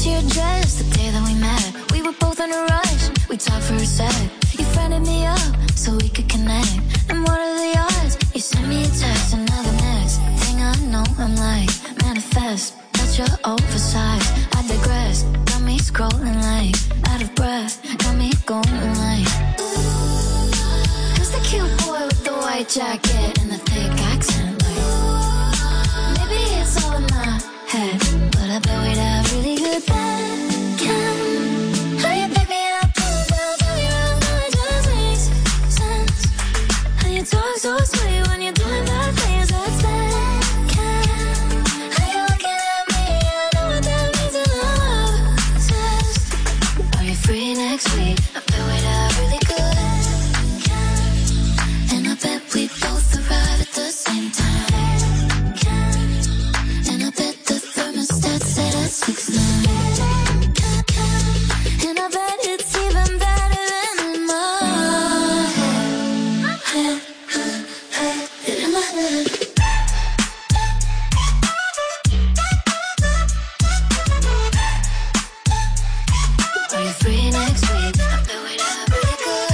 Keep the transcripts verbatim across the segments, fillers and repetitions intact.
your dress the day that we met. We were both in a rush, we talked for a sec. You friended me up so we could connect. And what are the odds? You sent me a text and now the next thing I know I'm like, manifest. That's your oversized, I digress. Got me scrolling like, out of breath. Got me going like, who's the cute boy with the white jacket and the thick accent? Like, maybe it's all in my head, but I bet we'd have really good bacon. How you pick me up, pull down, tell me around, now it just makes sense. How you talk so sweet when you're doing bad things, that's bacon. How you looking at me, I know what that means in love obsessed. Are you free next week? I bet we'd have really good bacon. And I bet we both arrive at the same time. And I bet the thermostat set at six nine. And I bet it's even better than in my head. In my head. Are you free next week? I bet we'd have really good.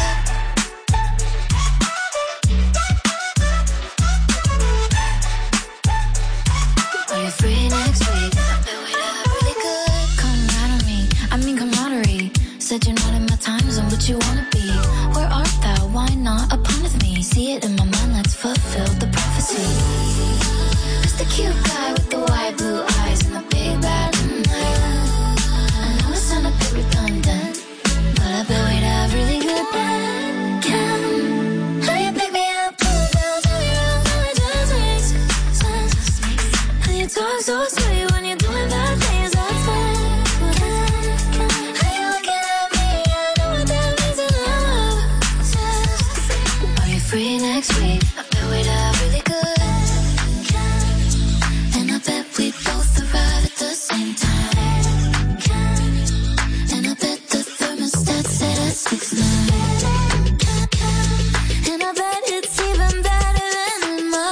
Are you free next week? I bet we'd have really good. Come right on me, I mean camaraderie. Said you're not in my time zone, but you wanna be. Where art thou? Why not upon with me? See it in my mind, let's fulfill the prophecy. Who's the cute guy with the white blue eyes and the big bad night? I know it sound a bit redundant, but I bet we'd have really good bacon. How you pick me up, pull down, tell me around, now it just makes sense. How you talk so sweet when you're doing bad things, that's bacon. How you looking at me, I know what that means in love obsessed. Are you free next week? I bet we'd have really good bacon. And I bet we both arrive at the same time. And I bet the thermostat set at six nine. And I bet it's even better than in my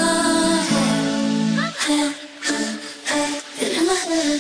head. In my head.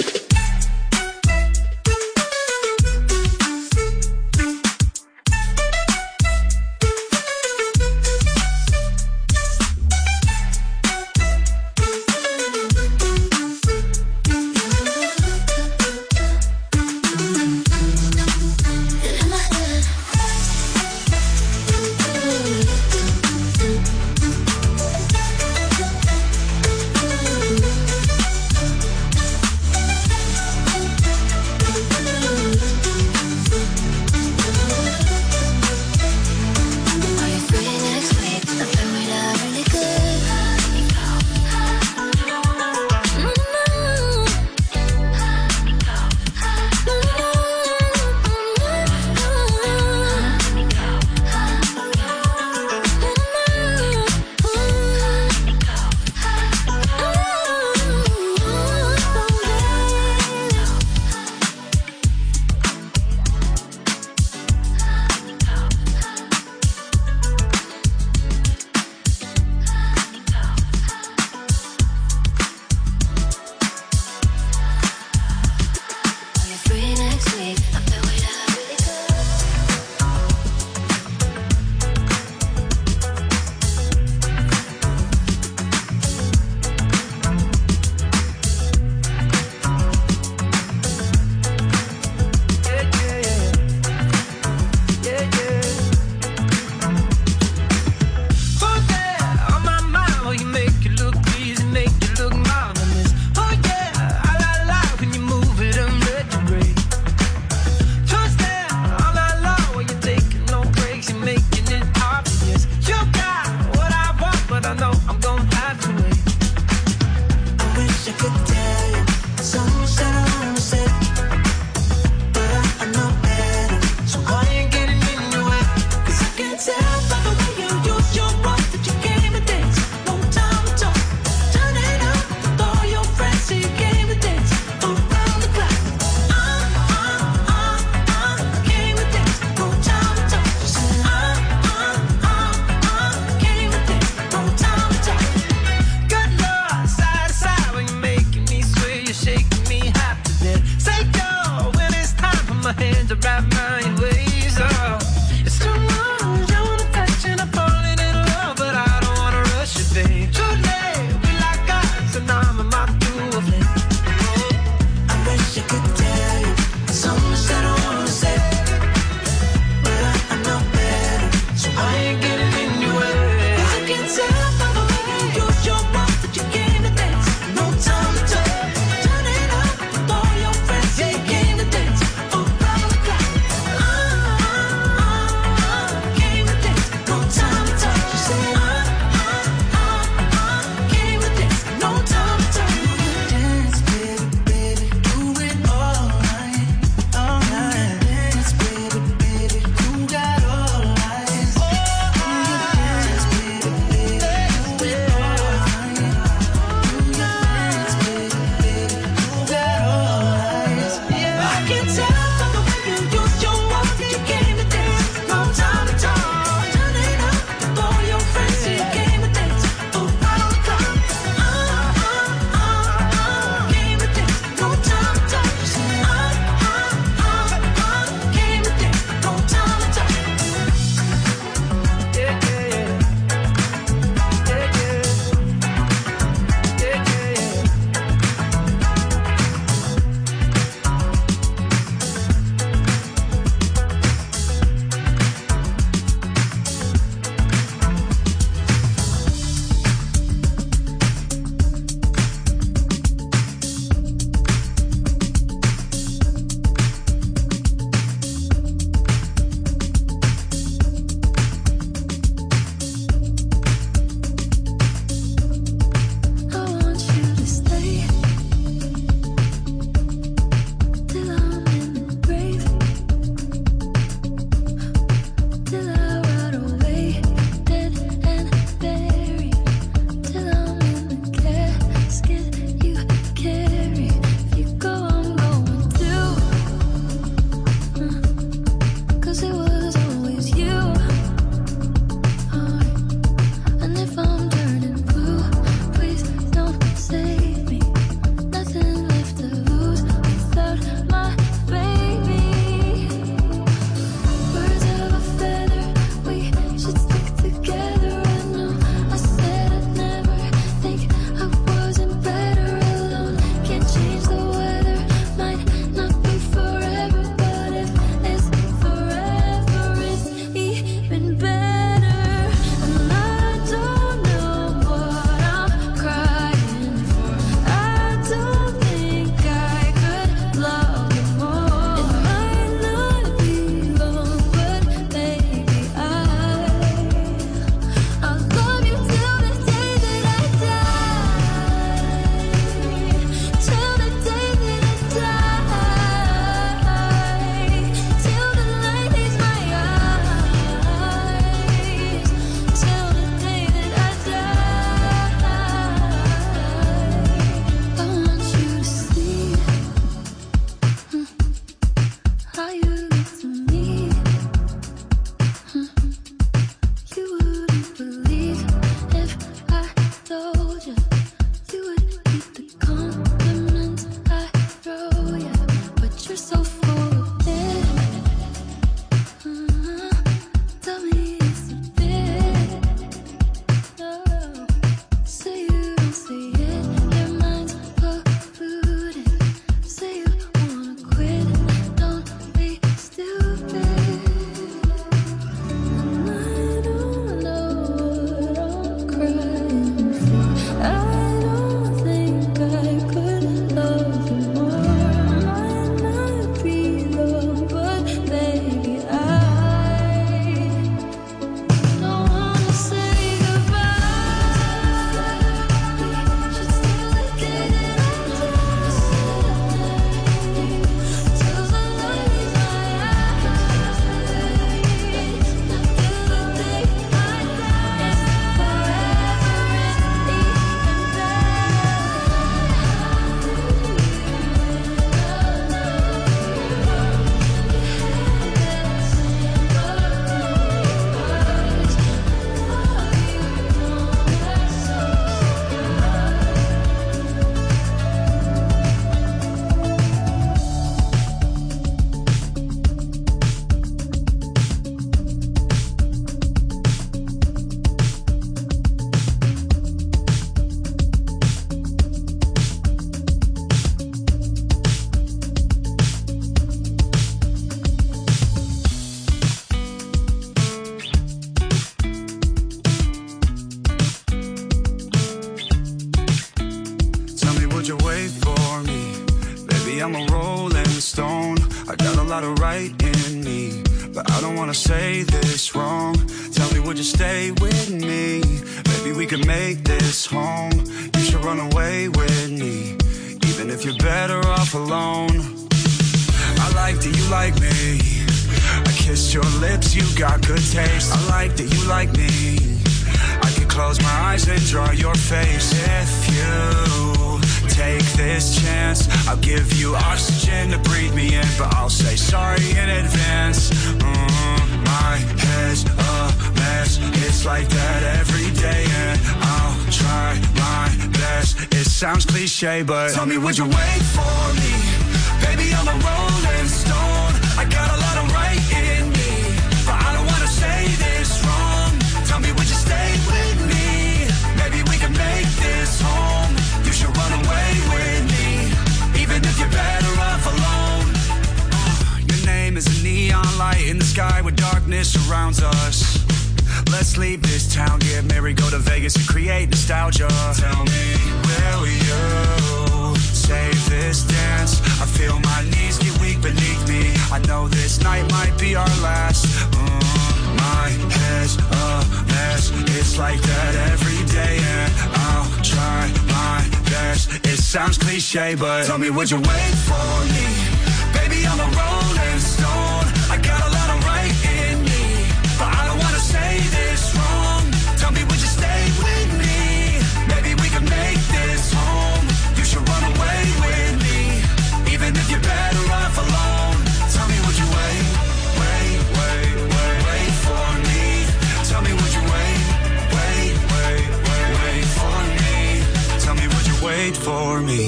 Baby, I'm a rolling stone. I got a lot of right in me, but I don't wanna say this wrong. Tell me, would you stay with me? Maybe we could make this home. You should run away with me, even if you're better off alone. I like that you like me. I kissed your lips, you got good taste. I like that you like me. I could close my eyes and draw your face. If you take this chance, I'll give you oxygen to breathe me in, but I'll say sorry in advance. Mm, my head's a mess. It's like that every day, and I'll try my best. It sounds cliche, but tell me, would you wait for me? Baby, I'm a rolling stone. I got a lot of right in me, but I don't wanna say this wrong. Tell me, would you stay with me? Maybe we can make this home. You should run away with me, even if you're better off alone. Your name is a neon light in the sky where darkness surrounds us. Let's leave this town, get married, go to Vegas and create nostalgia. Tell me, will you save this dance? I feel my knees get weak beneath me. I know this night might be our last. Mm, my head's a mess. It's like that every day, and I'll try my best. It sounds cliche, but tell me, would you wait for me? Baby, I'm a rolling stone. I got a lot of right in me, but I don't wanna say this wrong. Tell me, would you stay with me? Maybe we can make this home. You should run away with me, even if you're better off alone. Tell me, would you wait, wait, wait, wait, wait for me? Tell me, would you wait, wait, wait, wait, wait for me? Tell me, would you wait for me?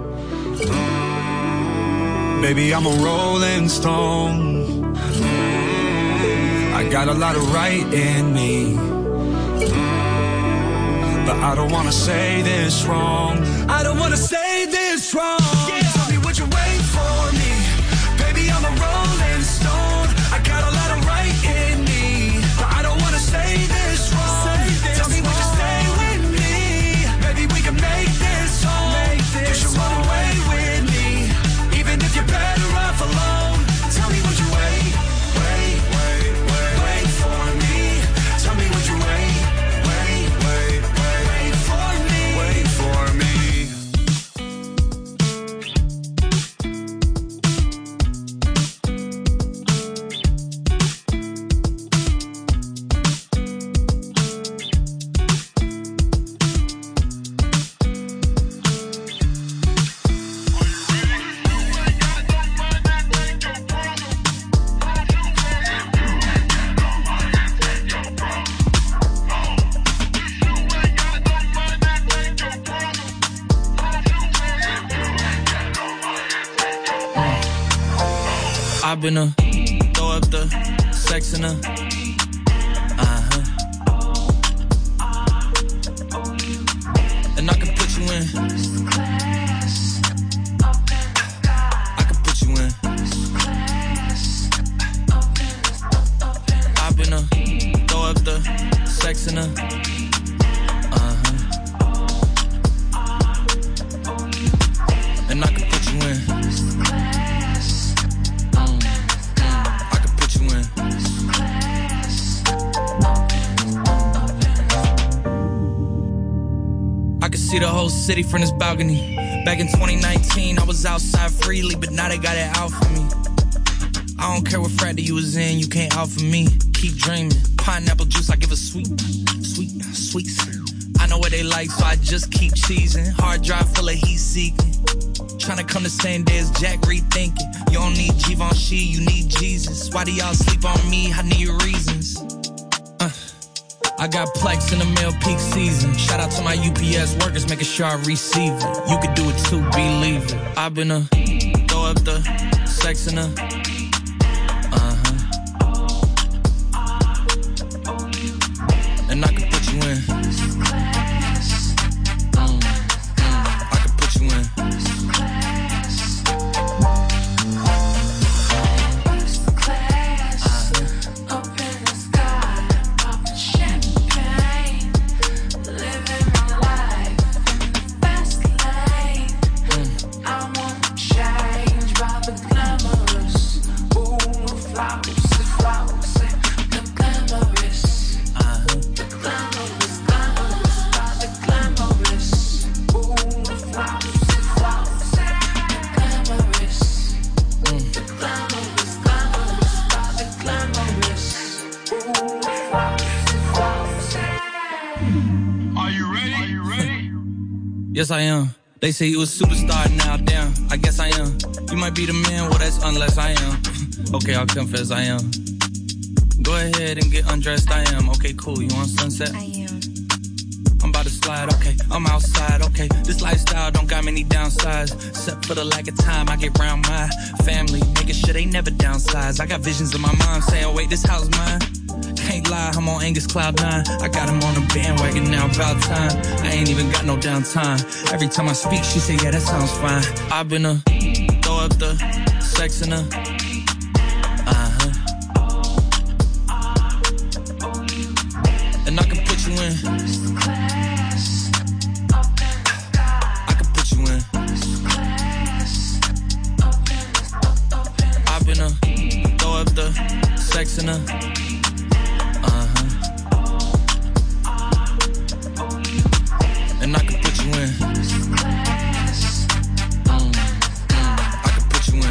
Mm, baby, I'm a rolling stone. Mm, I got a lot of right in me, mm, but I don't wanna say this wrong. I don't wanna say this wrong. Yeah. Tell me, would you wait for me? Baby, I'm a rolling stone. I got a lot of right in me, but I don't wanna say this wrong. Say this Tell me, wrong. Would you stay with me? Maybe we can make this home. Make this you should run away with me, even if you're better off alone. Tell me, would you wait, wait, wait, wait, wait for me? Tell me, would you wait, wait, wait, wait, wait for me? Wait for me. I've been a throw up the sex in a uh-huh. And I can put you in. I can put you in. I've been a throw up the sex in a uh-huh. And I can put you in. See the whole city from this balcony. Back in twenty nineteen, I was outside freely, but now they got it out for me. I don't care what frat you was in, you can't out for me. Keep dreaming. Pineapple juice, I give a sweet, sweet, sweet. I know what they like, so I just keep cheesing. Hard drive full of heat seeking. Tryna come the same day as Jack rethinking. You don't need Givenchy, you need Jesus. Why do y'all sleep on me? I need reasons. Uh. I got Plex in the mail peak season. Shout out to my U P S workers, making sure I receive it. You can do it too, believe it. I've been a throw up the sex in a uh-huh. And I can put you in. Mm, mm, I can put you in. Shine. Yes, I am. They say you a superstar now, damn, I guess I am. You might be the man, well that's unless I am. Okay, I'll confess I am. Go ahead and get undressed, I am. Okay, cool, you on Sunset? I am. I'm about to slide, okay, I'm outside, okay. This lifestyle don't got many downsides. Except for the lack of time I get around my family. Making sure they never downsize. I got visions in my mind saying, wait, this house mine. Can't lie, I'm on Angus Cloud nine. I got him on a bandwagon now, about time. I ain't even got no downtime. Every time I speak, she say, yeah, that sounds fine. I've been a throw up the sex in her. Uh-huh. And I can put you in. I can put you in. I've been a throw up the sex in her. And I can put you in. Mm, mm, I can put you in.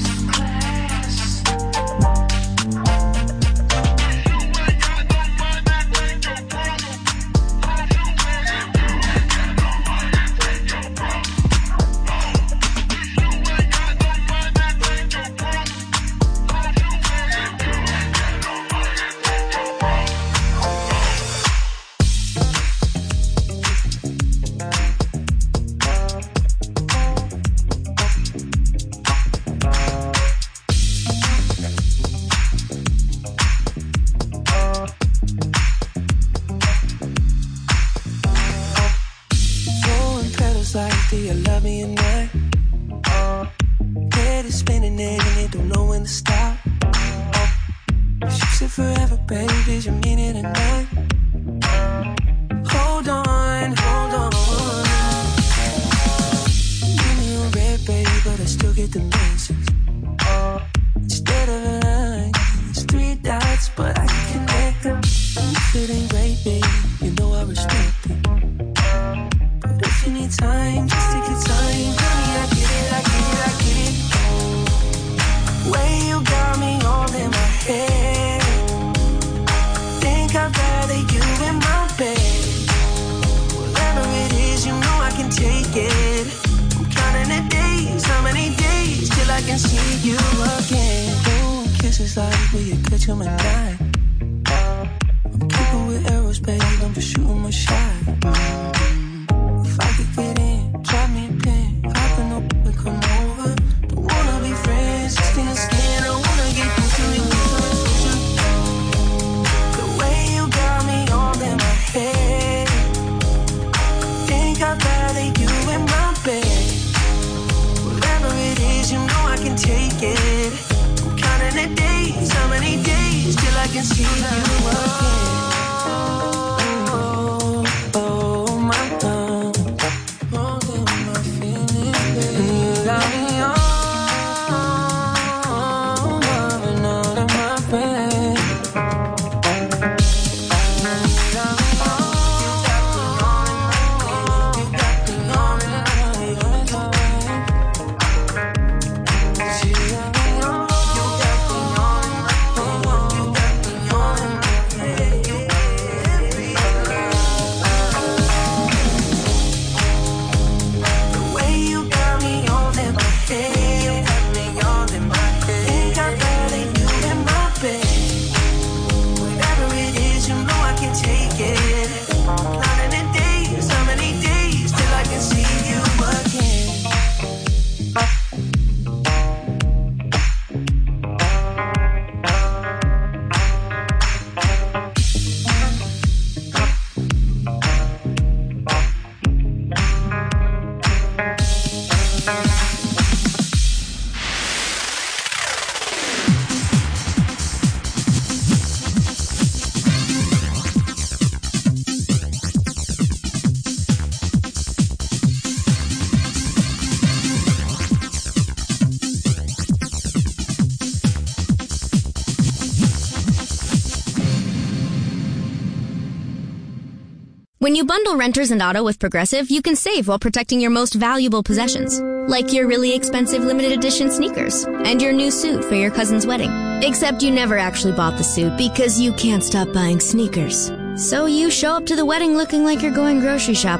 When you bundle renters and auto with Progressive, you can save while protecting your most valuable possessions, like your really expensive limited edition sneakers and your new suit for your cousin's wedding. Except you never actually bought the suit because you can't stop buying sneakers. So you show up to the wedding looking like you're going grocery shopping.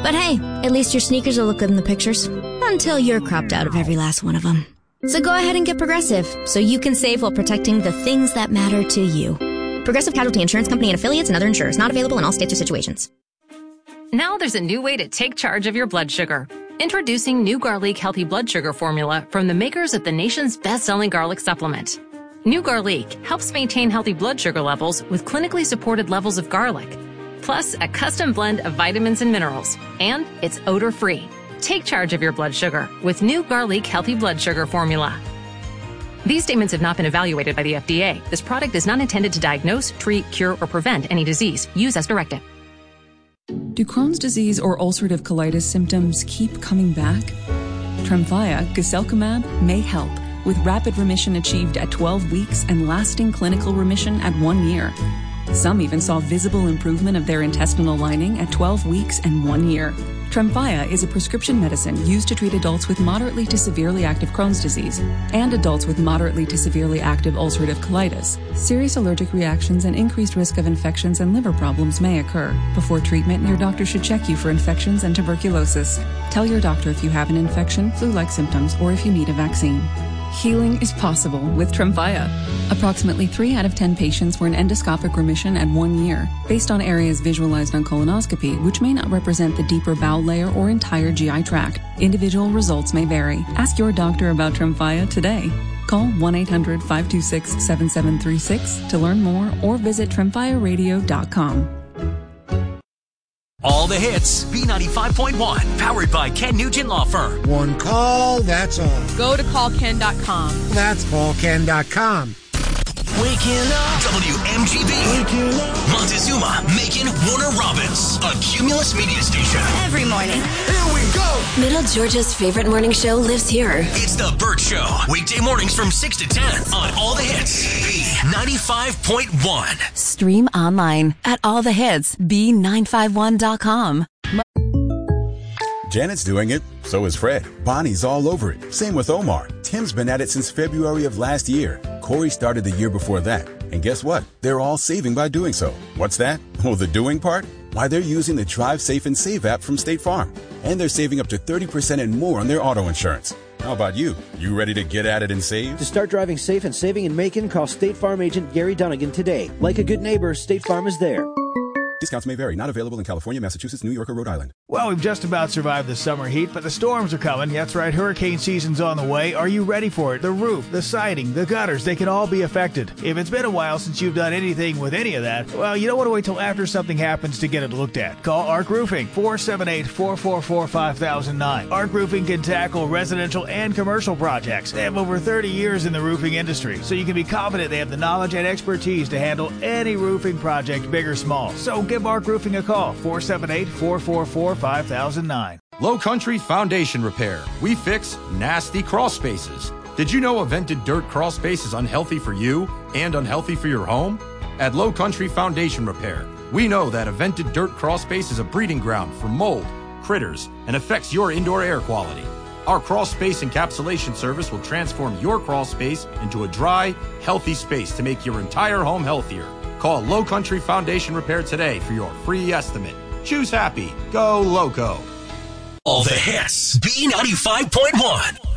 But hey, at least your sneakers will look good in the pictures. Until you're cropped out of every last one of them. So go ahead and get Progressive, so you can save while protecting the things that matter to you. Progressive Casualty Insurance Company and affiliates and other insurers. Not available in all states or situations. Now there's a new way to take charge of your blood sugar. Introducing New Garlic Healthy Blood Sugar Formula from the makers of the nation's best-selling garlic supplement. New Garlic helps maintain healthy blood sugar levels with clinically supported levels of garlic, plus a custom blend of vitamins and minerals, and it's odor-free. Take charge of your blood sugar with New Garlic Healthy Blood Sugar Formula. These statements have not been evaluated by the F D A. This product is not intended to diagnose, treat, cure, or prevent any disease. Use as directed. Do Crohn's disease or ulcerative colitis symptoms keep coming back? Tremfya, guselkumab, may help, with rapid remission achieved at twelve weeks and lasting clinical remission at one year. Some even saw visible improvement of their intestinal lining at twelve weeks and one year. Tremfya is a prescription medicine used to treat adults with moderately to severely active Crohn's disease and adults with moderately to severely active ulcerative colitis. Serious allergic reactions and increased risk of infections and liver problems may occur. Before treatment, your doctor should check you for infections and tuberculosis. Tell your doctor if you have an infection, flu-like symptoms, or if you need a vaccine. Healing is possible with Tremfya. Approximately three out of ten patients were in endoscopic remission at one year, based on areas visualized on colonoscopy, which may not represent the deeper bowel layer or entire G I tract. Individual results may vary. Ask your doctor about Tremfya today. Call one eight hundred, five two six, seven seven three six to learn more or visit tremfya radio dot com. All the hits, B ninety-five point one, powered by Ken Nugent Law Firm. One call, that's all. Go to call ken dot com. That's call ken dot com. Waking up. W M G B. Waking up. Montezuma, Macon, Warner Robins. A Cumulus media station. Every morning. Here we go. Middle Georgia's favorite morning show lives here. It's The Burt Show. Weekday mornings from six to ten on All the Hits. B ninety-five point one. Stream online at all the hits b nine five one dot com. Janet's doing it. So is Fred. Bonnie's all over it. Same with Omar. Tim's been at it since February of last year. Corey started the year before that. And guess what? They're all saving by doing so. What's that? Well, the doing part? Why, they're using the Drive Safe and Save app from State Farm. And they're saving up to thirty percent and more on their auto insurance. How about you? You ready to get at it and save? To start driving safe and saving in Macon, call State Farm agent Gary Dunnigan today. Like a good neighbor, State Farm is there. Discounts may vary. Not available in California, Massachusetts, New York, or Rhode Island. Well, we've just about survived the summer heat, but the storms are coming. That's right, hurricane season's on the way. Are you ready for it? The roof, the siding, the gutters, they can all be affected. If it's been a while since you've done anything with any of that, well, you don't want to wait till after something happens to get it looked at. Call Arc Roofing, four seven eight, four four four, five thousand nine. Arc Roofing can tackle residential and commercial projects. They have over thirty years in the roofing industry, so you can be confident they have the knowledge and expertise to handle any roofing project, big or small. So give Arc Roofing a call, four seven eight, four four four, five thousand nine. Low Country Foundation Repair. We fix nasty crawl spaces. Did you know a vented dirt crawl space is unhealthy for you and unhealthy for your home? At Low Country Foundation Repair, we know that a vented dirt crawl space is a breeding ground for mold, critters, and affects your indoor air quality. Our crawl space encapsulation service will transform your crawl space into a dry, healthy space to make your entire home healthier. Call Low Country Foundation Repair today for your free estimate. Choose happy. Go Loco. All the hits. B ninety-five point one.